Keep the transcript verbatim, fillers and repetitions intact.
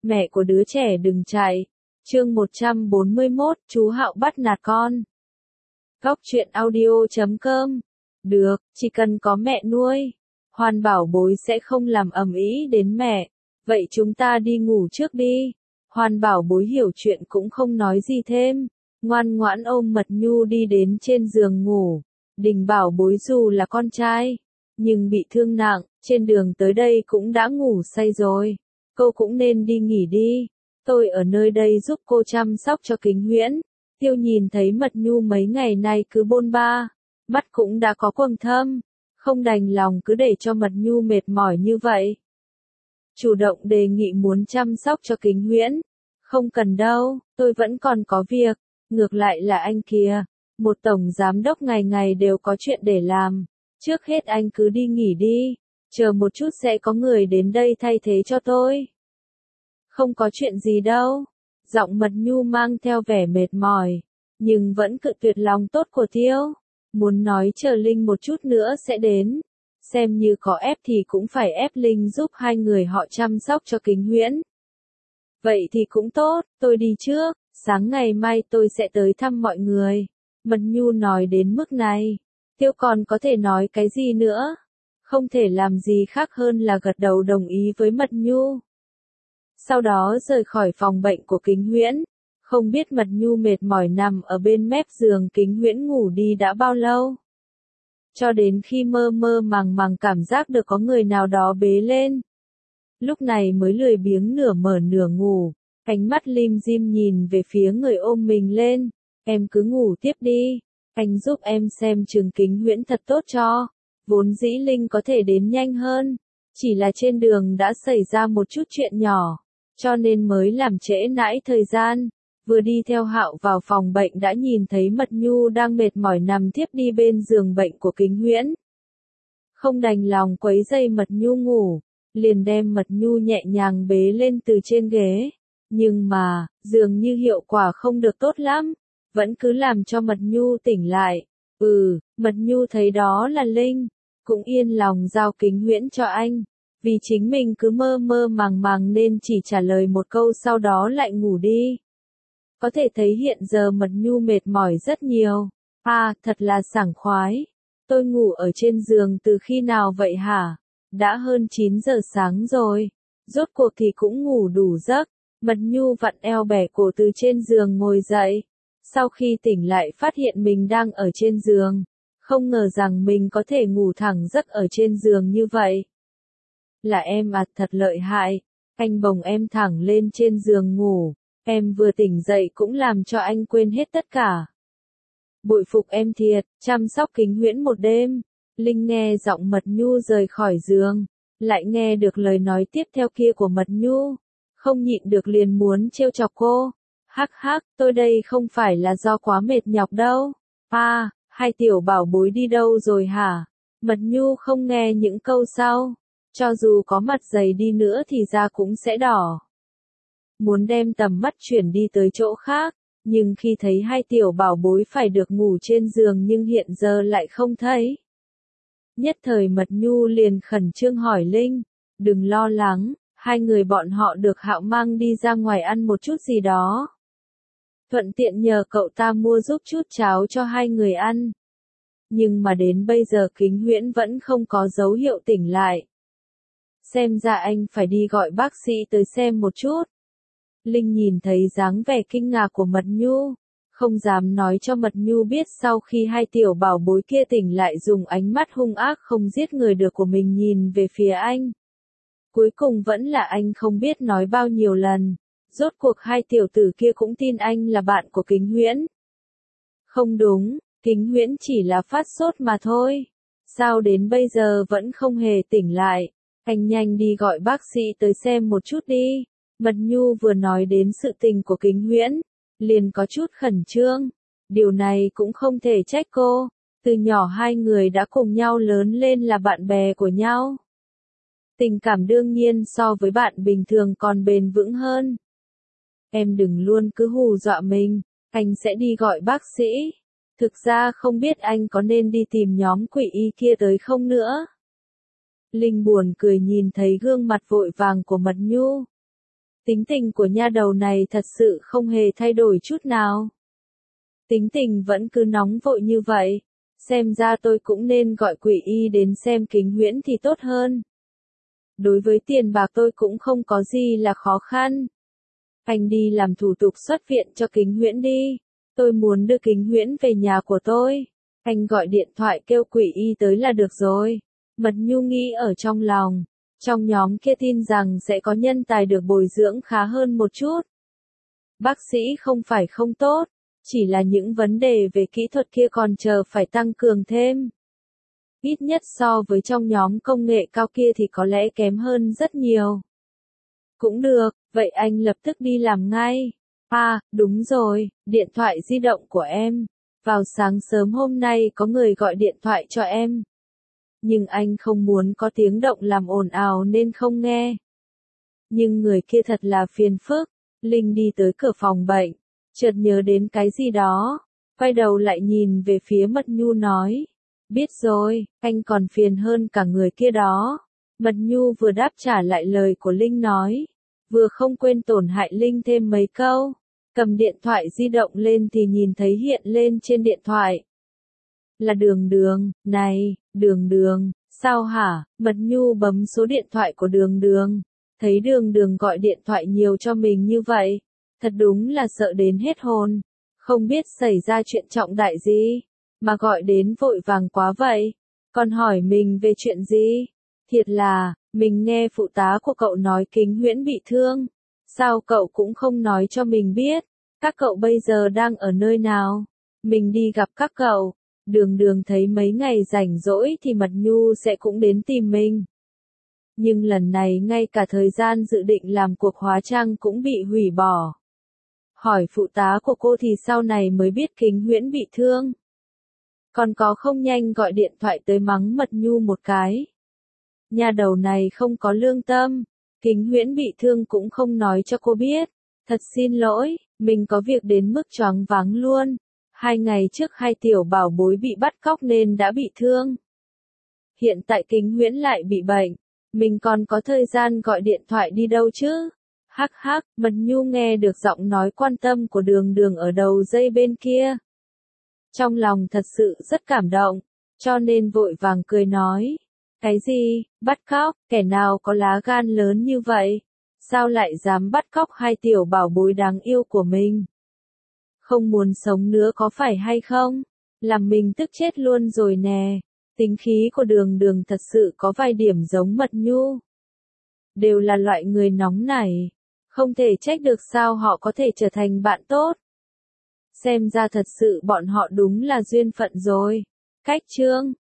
Mẹ của đứa trẻ đừng chạy. Chương một trăm bốn mươi mốt, chú Hạo bắt nạt con. Góc truyện audio chấm com. Được, chỉ cần có mẹ nuôi, Hoan bảo bối sẽ không làm ầm ĩ đến mẹ. Vậy chúng ta đi ngủ trước đi. Hoan bảo bối hiểu chuyện cũng không nói gì thêm, ngoan ngoãn ôm Mật Nhu đi đến trên giường ngủ. Đình bảo bối dù là con trai, nhưng bị thương nặng, trên đường tới đây cũng đã ngủ say rồi. Cô cũng nên đi nghỉ đi. Tôi ở nơi đây giúp cô chăm sóc cho Kính Huyễn. Tiêu nhìn thấy Mật Nhu mấy ngày nay cứ bôn ba, mắt cũng đã có quầng thâm, không đành lòng cứ để cho Mật Nhu mệt mỏi như vậy. Chủ động đề nghị muốn chăm sóc cho Kính Huyễn. Không cần đâu, tôi vẫn còn có việc. Ngược lại là anh kìa, một tổng giám đốc ngày ngày đều có chuyện để làm. Trước hết anh cứ đi nghỉ đi, chờ một chút sẽ có người đến đây thay thế cho tôi. Không có chuyện gì đâu. Giọng Mật Nhu mang theo vẻ mệt mỏi, nhưng vẫn cự tuyệt lòng tốt của Tiêu. Muốn nói chờ Linh một chút nữa sẽ đến. Xem như có ép thì cũng phải ép Linh giúp hai người họ chăm sóc cho Kính Huyễn. Vậy thì cũng tốt, tôi đi trước, sáng ngày mai tôi sẽ tới thăm mọi người. Mật Nhu nói đến mức này, Tiêu còn có thể nói cái gì nữa? Không thể làm gì khác hơn là gật đầu đồng ý với Mật Nhu. Sau đó rời khỏi phòng bệnh của Kính Huyễn. Không biết Mật Nhu mệt mỏi nằm ở bên mép giường Kính Huyễn ngủ đi đã bao lâu. Cho đến khi mơ mơ màng màng cảm giác được có người nào đó bế lên. Lúc này mới lười biếng nửa mở nửa ngủ, ánh mắt lim dim nhìn về phía người ôm mình lên. Em cứ ngủ tiếp đi, anh giúp em xem trường Kính Huyễn thật tốt cho. Vốn dĩ Linh có thể đến nhanh hơn, chỉ là trên đường đã xảy ra một chút chuyện nhỏ, cho nên mới làm trễ nãi thời gian. Vừa đi theo Hạo vào phòng bệnh đã nhìn thấy Mật Nhu đang mệt mỏi nằm thiếp đi bên giường bệnh của Kính Huyễn. Không đành lòng quấy rầy Mật Nhu ngủ, liền đem Mật Nhu nhẹ nhàng bế lên từ trên ghế. Nhưng mà, dường như hiệu quả không được tốt lắm, vẫn cứ làm cho Mật Nhu tỉnh lại. Ừ, Mật Nhu thấy đó là Linh, cũng yên lòng giao Kính Huyễn cho anh. Vì chính mình cứ mơ mơ màng màng nên chỉ trả lời một câu sau đó lại ngủ đi. Có thể thấy hiện giờ Mật Nhu mệt mỏi rất nhiều. À, thật là sảng khoái. Tôi ngủ ở trên giường từ khi nào vậy hả? Đã hơn chín giờ sáng rồi. Rốt cuộc thì cũng ngủ đủ giấc. Mật Nhu vặn eo bẻ cổ từ trên giường ngồi dậy. Sau khi tỉnh lại phát hiện mình đang ở trên giường. Không ngờ rằng mình có thể ngủ thẳng giấc ở trên giường như vậy. Là em à, thật lợi hại. Anh bồng em thẳng lên trên giường ngủ. Em vừa tỉnh dậy cũng làm cho anh quên hết tất cả. Bội phục em thiệt, chăm sóc Kính Huyễn một đêm. Linh nghe giọng Mật Nhu rời khỏi giường, lại nghe được lời nói tiếp theo kia của Mật Nhu. Không nhịn được liền muốn trêu chọc cô. Hắc hắc, tôi đây không phải là do quá mệt nhọc đâu. À, hai tiểu bảo bối đi đâu rồi hả? Mật Nhu không nghe những câu sau. Cho dù có mặt dày đi nữa thì da cũng sẽ đỏ. Muốn đem tầm mắt chuyển đi tới chỗ khác, nhưng khi thấy hai tiểu bảo bối phải được ngủ trên giường nhưng hiện giờ lại không thấy. Nhất thời Mật Nhu liền khẩn trương hỏi Linh, đừng lo lắng, hai người bọn họ được Hạo mang đi ra ngoài ăn một chút gì đó. Thuận tiện nhờ cậu ta mua giúp chút cháo cho hai người ăn. Nhưng mà đến bây giờ Kính Huyễn vẫn không có dấu hiệu tỉnh lại. Xem ra anh phải đi gọi bác sĩ tới xem một chút. Linh nhìn thấy dáng vẻ kinh ngạc của Mật Nhu, không dám nói cho Mật Nhu biết sau khi hai tiểu bảo bối kia tỉnh lại dùng ánh mắt hung ác không giết người được của mình nhìn về phía anh. Cuối cùng vẫn là anh không biết nói bao nhiêu lần, rốt cuộc hai tiểu tử kia cũng tin anh là bạn của Kính Huyễn. Không đúng, Kính Huyễn chỉ là phát sốt mà thôi. Sao đến bây giờ vẫn không hề tỉnh lại? Anh nhanh đi gọi bác sĩ tới xem một chút đi. Mật Nhu vừa nói đến sự tình của Kính Huyễn, liền có chút khẩn trương. Điều này cũng không thể trách cô, từ nhỏ hai người đã cùng nhau lớn lên là bạn bè của nhau. Tình cảm đương nhiên so với bạn bình thường còn bền vững hơn. Em đừng luôn cứ hù dọa mình, anh sẽ đi gọi bác sĩ. Thực ra không biết anh có nên đi tìm nhóm quỷ y kia tới không nữa. Linh buồn cười nhìn thấy gương mặt vội vàng của Mật Nhu. Tính tình của nha đầu này thật sự không hề thay đổi chút nào. Tính tình vẫn cứ nóng vội như vậy. Xem ra tôi cũng nên gọi Quỷ Y đến xem Kính Huyễn thì tốt hơn. Đối với tiền bạc tôi cũng không có gì là khó khăn. Anh đi làm thủ tục xuất viện cho Kính Huyễn đi. Tôi muốn đưa Kính Huyễn về nhà của tôi. Anh gọi điện thoại kêu Quỷ Y tới là được rồi. Mật Nhu nghĩ ở trong lòng. Trong nhóm kia tin rằng sẽ có nhân tài được bồi dưỡng khá hơn một chút. Bác sĩ không phải không tốt. Chỉ là những vấn đề về kỹ thuật kia còn chờ phải tăng cường thêm. Ít nhất so với trong nhóm công nghệ cao kia thì có lẽ kém hơn rất nhiều. Cũng được, vậy anh lập tức đi làm ngay. À, đúng rồi, điện thoại di động của em. Vào sáng sớm hôm nay có người gọi điện thoại cho em. Nhưng anh không muốn có tiếng động làm ồn ào nên không nghe. Nhưng người kia thật là phiền phức. Linh đi tới cửa phòng bệnh. Chợt nhớ đến cái gì đó. Quay đầu lại nhìn về phía Mật Nhu nói. Biết rồi, anh còn phiền hơn cả người kia đó. Mật Nhu vừa đáp trả lại lời của Linh nói. Vừa không quên tổn hại Linh thêm mấy câu. Cầm điện thoại di động lên thì nhìn thấy hiện lên trên điện thoại. Là Đường Đường, này, Đường Đường, sao hả? Mật Nhu bấm số điện thoại của Đường Đường. Thấy Đường Đường gọi điện thoại nhiều cho mình như vậy. Thật đúng là sợ đến hết hồn. Không biết xảy ra chuyện trọng đại gì. Mà gọi đến vội vàng quá vậy. Còn hỏi mình về chuyện gì? Thiệt là, mình nghe phụ tá của cậu nói Kính Huyễn bị thương. Sao cậu cũng không nói cho mình biết? Các cậu bây giờ đang ở nơi nào? Mình đi gặp các cậu. Đường Đường thấy mấy ngày rảnh rỗi thì Mật Nhu sẽ cũng đến tìm mình. Nhưng lần này ngay cả thời gian dự định làm cuộc hóa trang cũng bị hủy bỏ. Hỏi phụ tá của cô thì sau này mới biết Kính Huyễn bị thương. Còn có không nhanh gọi điện thoại tới mắng Mật Nhu một cái. Nhà đầu này không có lương tâm. Kính Huyễn bị thương cũng không nói cho cô biết. Thật xin lỗi, mình có việc đến mức choáng váng luôn. Hai ngày trước hai tiểu bảo bối bị bắt cóc nên đã bị thương. Hiện tại Kính Huyễn lại bị bệnh. Mình còn có thời gian gọi điện thoại đi đâu chứ? Hắc hắc, Mật Nhu nghe được giọng nói quan tâm của Đường Đường ở đầu dây bên kia. Trong lòng thật sự rất cảm động, cho nên vội vàng cười nói. Cái gì, bắt cóc, kẻ nào có lá gan lớn như vậy? Sao lại dám bắt cóc hai tiểu bảo bối đáng yêu của mình? Không muốn sống nữa có phải hay không? Làm mình tức chết luôn rồi nè. Tính khí của Đường Đường thật sự có vài điểm giống Mật Nhu. Đều là loại người nóng nảy. Không thể trách được sao họ có thể trở thành bạn tốt. Xem ra thật sự bọn họ đúng là duyên phận rồi. Cách chương